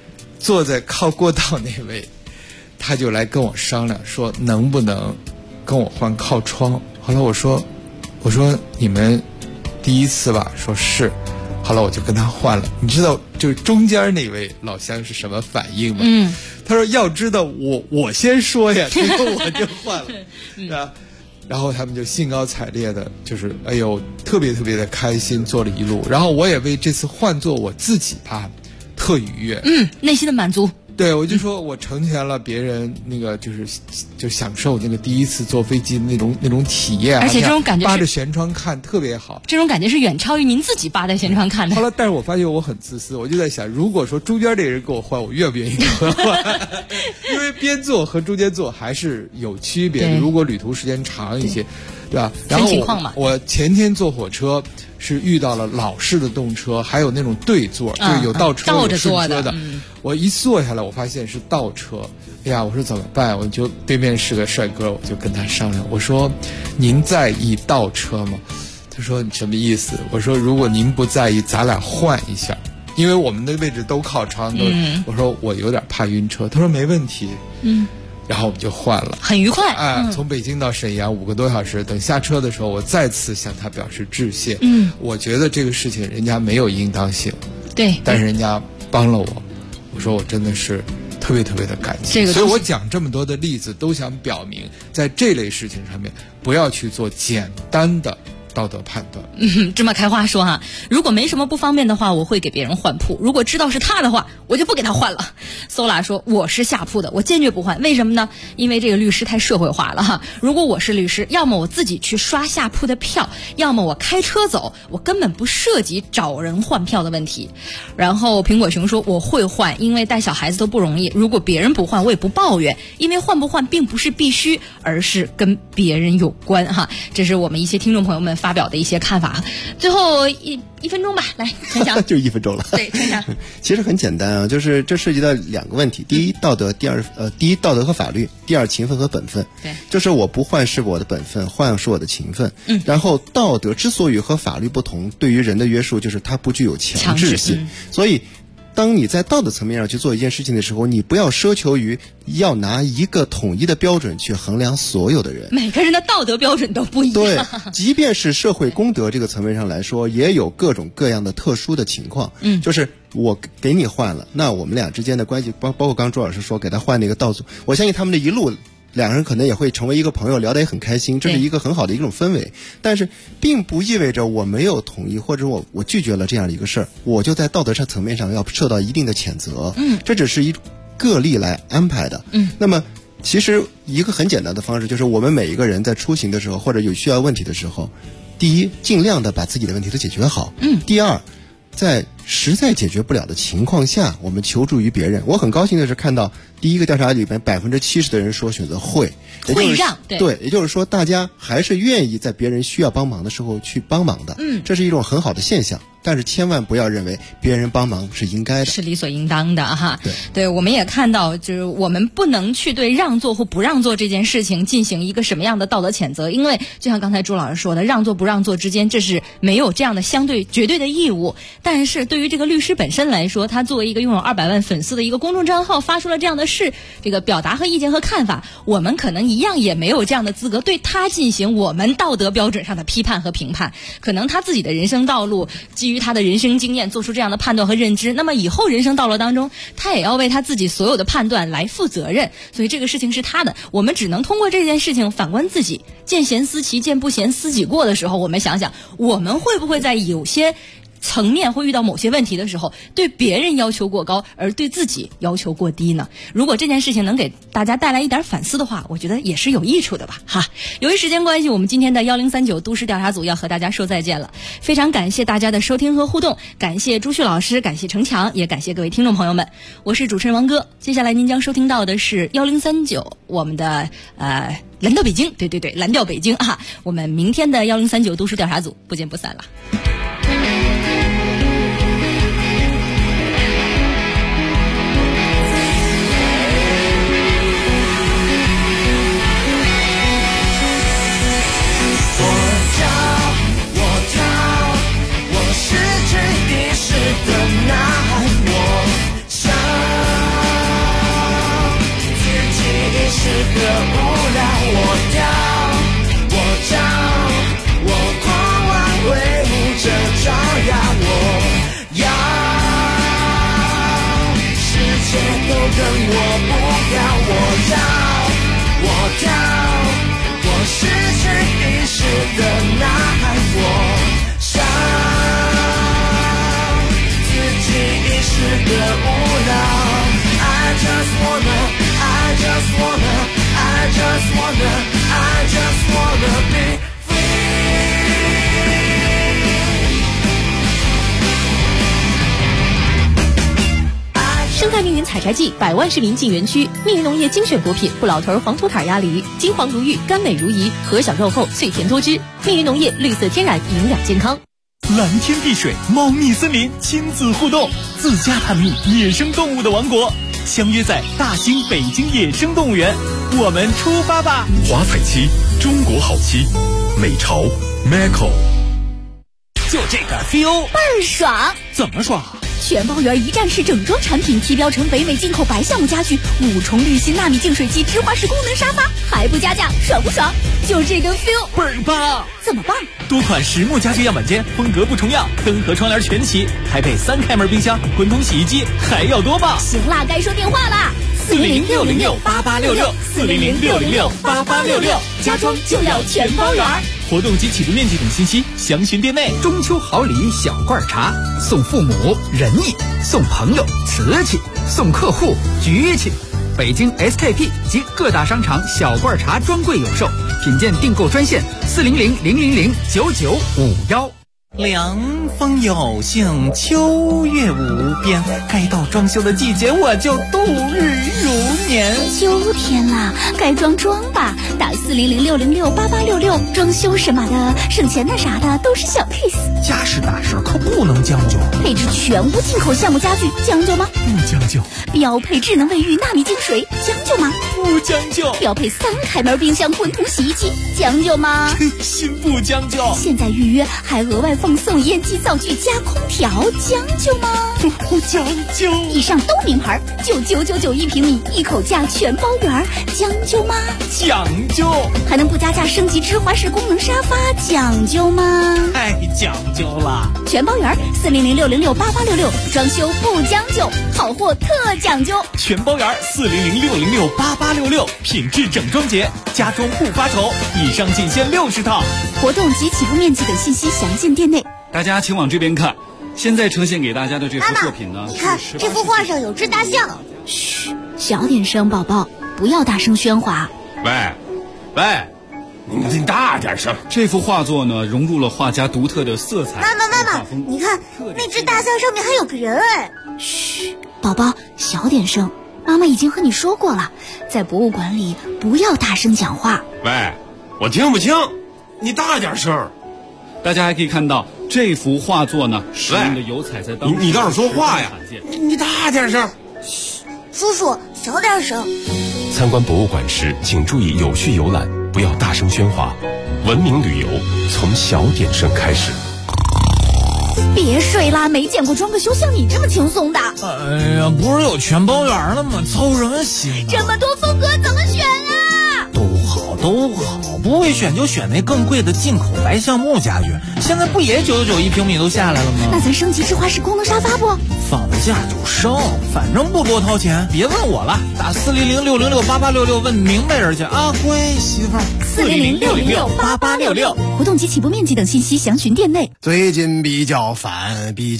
坐在靠过道那位，他就来跟我商量说能不能跟我换靠窗。后来我说你们第一次吧，说是。后来我就跟他换了。你知道就是中间那位老乡是什么反应吗？他说要知道我先说呀，结果我就换了，是吧？然后他们就兴高采烈的，就是哎呦特别特别的开心，坐了一路。然后我也为这次换坐我自己吧特愉悦， 内心的满足。 对，我就说我成全了别人那个就享受那个第一次坐飞机的那种体验， 而且这种感觉扒着舷窗看特别好， 这种感觉是远超于您自己扒在舷窗看的。 后来，但是我发现我很自私，我就在想，如果说中间这个人给我换，我愿不愿意跟我换？因为边坐和中间坐还是有区别的。如果旅途时间长一些，对吧？然后我前天坐火车是遇到了老式的动车，还有那种对座，就是有倒车有顺车的。我一坐下来，我发现是倒车。哎呀，我说怎么办？我就对面是个帅哥，我就跟他商量，我说您在意倒车吗？他说你什么意思？我说如果您不在意，咱俩换一下，因为我们的位置都靠窗。我说我有点怕晕车。他说没问题。然后我们就换了， 很愉快。 从北京到沈阳5个多小时，等下车的时候，我再次向他表示致谢。我觉得这个事情人家没有应当性， 对， 但是人家帮了我，我说我真的是特别特别的感激。所以我讲这么多的例子，都想表明，在这类事情上面，不要去做简单的道德判断。 这么开话说哈，如果没什么不方便的话，我会给别人换铺；如果知道是他的话，我就不给他换了。Sola 说我是下铺的，我坚决不换。为什么呢？因为这个律师太社会化了哈。如果我是律师，要么我自己去刷下铺的票，要么我开车走，我根本不涉及找人换票的问题。然后苹果熊说我会换，因为带小孩子都不容易。如果别人不换，我也不抱怨，因为换不换并不是必须，而是跟别人有关哈。这是我们一些听众朋友们发表的一些看法。最后一分钟吧，来陈翔。 就1分钟了。 对，陈翔。 其实很简单啊，就是这涉及到2个问题：第一道德，第一道德和法律；第二情分和本分。 对， 就是我不换是我的本分，换是我的情分。然后道德之所以和法律不同，对于人的约束就是它不具有强制性。所以当你在道德层面上去做一件事情的时候，你不要奢求于要拿一个统一的标准去衡量所有的人， 每个人的道德标准都不一样。 对，即便是社会公德这个层面上来说，也有各种各样的特殊的情况。就是我给你换了，那我们俩之间的关系，包括刚周老师说给他换那个道祖，我相信他们的一路两个人可能也会成为一个朋友，聊得也很开心，这是一个很好的一种氛围。但是并不意味着我没有同意，或者我拒绝了这样的一个事儿，我就在道德上层面上要受到一定的谴责。这只是一个例来安排的。那么其实一个很简单的方式就是，我们每一个人在出行的时候，或者有需要问题的时候，第一，尽量的把自己的问题都解决好。第二，在实在解决不了的情况下，我们求助于别人。我很高兴的是看到第一个调查里面70%的人说选择会让， 对，也就是说大家还是愿意在别人需要帮忙的时候去帮忙的。这是一种很好的现象。但是千万不要认为别人帮忙是应该的， 是理所应当的哈。对，我们也看到，就是我们不能去对让座或不让座这件事情进行一个什么样的道德谴责，因为就像刚才朱老师说的，让座不让座之间这是没有这样的相对绝对的义务。但是对于这个律师本身来说，他作为一个拥有200万粉丝的一个公众账号，发出了这样的这个表达和意见和看法，我们可能一样也没有这样的资格对他进行我们道德标准上的批判和评判。可能他自己的人生道路基于他的人生经验做出这样的判断和认知，那么以后人生道路当中他也要为他自己所有的判断来负责任，所以这个事情是他的，我们只能通过这件事情反观自己，见贤思齐，见不贤思己过的时候，我们想想我们会不会在有些层面会遇到某些问题的时候，对别人要求过高，而对自己要求过低呢？如果这件事情能给大家带来一点反思的话，我觉得也是有益处的吧。哈，由于时间关系，我们今天的1039都市调查组要和大家说再见了。非常感谢大家的收听和互动，感谢朱旭老师，感谢程强，也感谢各位听众朋友们。我是主持人王哥，接下来您将收听到的是1039，我们的蓝调北京，对，蓝调北京啊！我们明天的1039都市调查组不见不散了。 我是最低视的呐喊，我想生态密云采摘季，100万市民进园区。密云农业精选果品：不老头黄土坎鸭梨、金黄如玉、甘美如饴，核小肉厚，脆甜多汁。密云农业绿色天然，营养健康。 蓝天碧水，猫蜜森林，亲子互动，自家探秘野生动物的王国，相约在大兴北京野生动物园，我们出发吧！ 华彩漆，中国好漆，美潮 Macco， 就这个 feel 倍儿爽！ 怎么爽？ 全包园一站式整装产品，提标成北美进口白橡木家具，5重滤芯纳米净水机，芝华士功能沙发，还不加价，爽不爽？就这个 feel 倍儿棒！ 怎么棒？ 多款实木家具样板间，风格不重样，灯和窗帘全齐，还配3开门冰箱、滚筒洗衣机，还要多棒！ 行啦，该说电话啦 ！400-606-8866，400-606-8866， 家装就要全包园。 活动及起步面积等信息详询店内。 中秋好礼小罐茶，送父母仁义，送朋友瓷器，送客户局气。北京 SKP 及各大商场小罐茶专柜有售，品鉴订购专线400-000-9951。 凉风有幸，秋月无边，该到装修的季节，我就度日如年。 秋天啦，该装吧，打400-606-8866，装修什么的，省钱的啥的都是小 case。 家事大事可不能将就， 配置全屋进口橡木家具，将就吗？ 不将就。 标配智能卫浴纳米净水，将就吗？ 不将就。 标配3开门冰箱、滚筒洗衣机，将就吗？ 真心不将就。 现在预约还额外奉送烟机灶具加空调，将就吗？ 不将就。 以上都名牌，99991平米，一口价全包圆，将就吗？ 讲究。 还能不加价升级芝华士功能沙发，讲究吗？ 太讲究了。 全包圆，400-606-8866，装修不将就，好货特讲究。 全包圆，400-606-8866，品质整装节，家装不发愁。以上仅限60套。 活动及起步面积等信息详见店内。 大家请往这边看，现在呈现给大家的这幅作品呢， 你看这幅画上有只大象。嘘，小点声，宝宝，不要大声喧哗。 喂，你大点声。这幅画作呢，融入了画家独特的色彩。 妈妈，你看那只大象上面还有个人哎。嘘，宝宝，小点声。妈妈已经和你说过了，在博物馆里不要大声讲话。 喂，我听不清，你大点声。大家还可以看到这幅画作呢，使用的油彩在当时你倒是说话呀！你大点声。 叔叔，小点声。 参观博物馆时，请注意有序游览，不要大声喧哗。文明旅游从小点声开始。 别睡啦，没见过装个修像你这么轻松的。 哎呀，不是有全包圆了吗？操什么心？ 这么多风格怎么选啊？ 都好，不会选就选那更贵的进口白橡木家具。现在不也991平米都下来了吗？ 那咱升级芝华士功能沙发不？ 放了假就升，反正不多掏钱。别问我了，打400-606-8866问明白人去啊，乖媳妇儿。 400-606-8866，活动及起步面积等信息详询店内。 最近比较烦，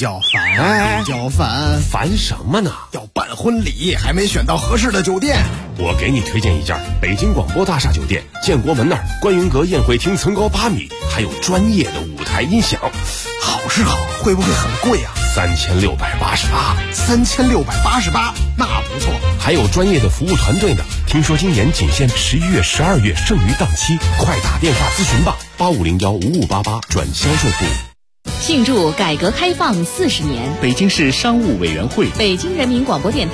烦什么呢？ 要办婚礼，还没选到合适的酒店。 我给你推荐一家北京广播大厦酒店，建国门那儿观云阁宴会厅层高8米，还有专业的舞台音响。 好是好，会不会很贵啊 ？3688， 3688，那不错。 还有专业的服务团队呢。听说今年仅限11月、12月剩余档期，快打电话咨询吧，8501-5588转销售部。 庆祝改革开放40年， 北京市商务委员会、 北京人民广播电台。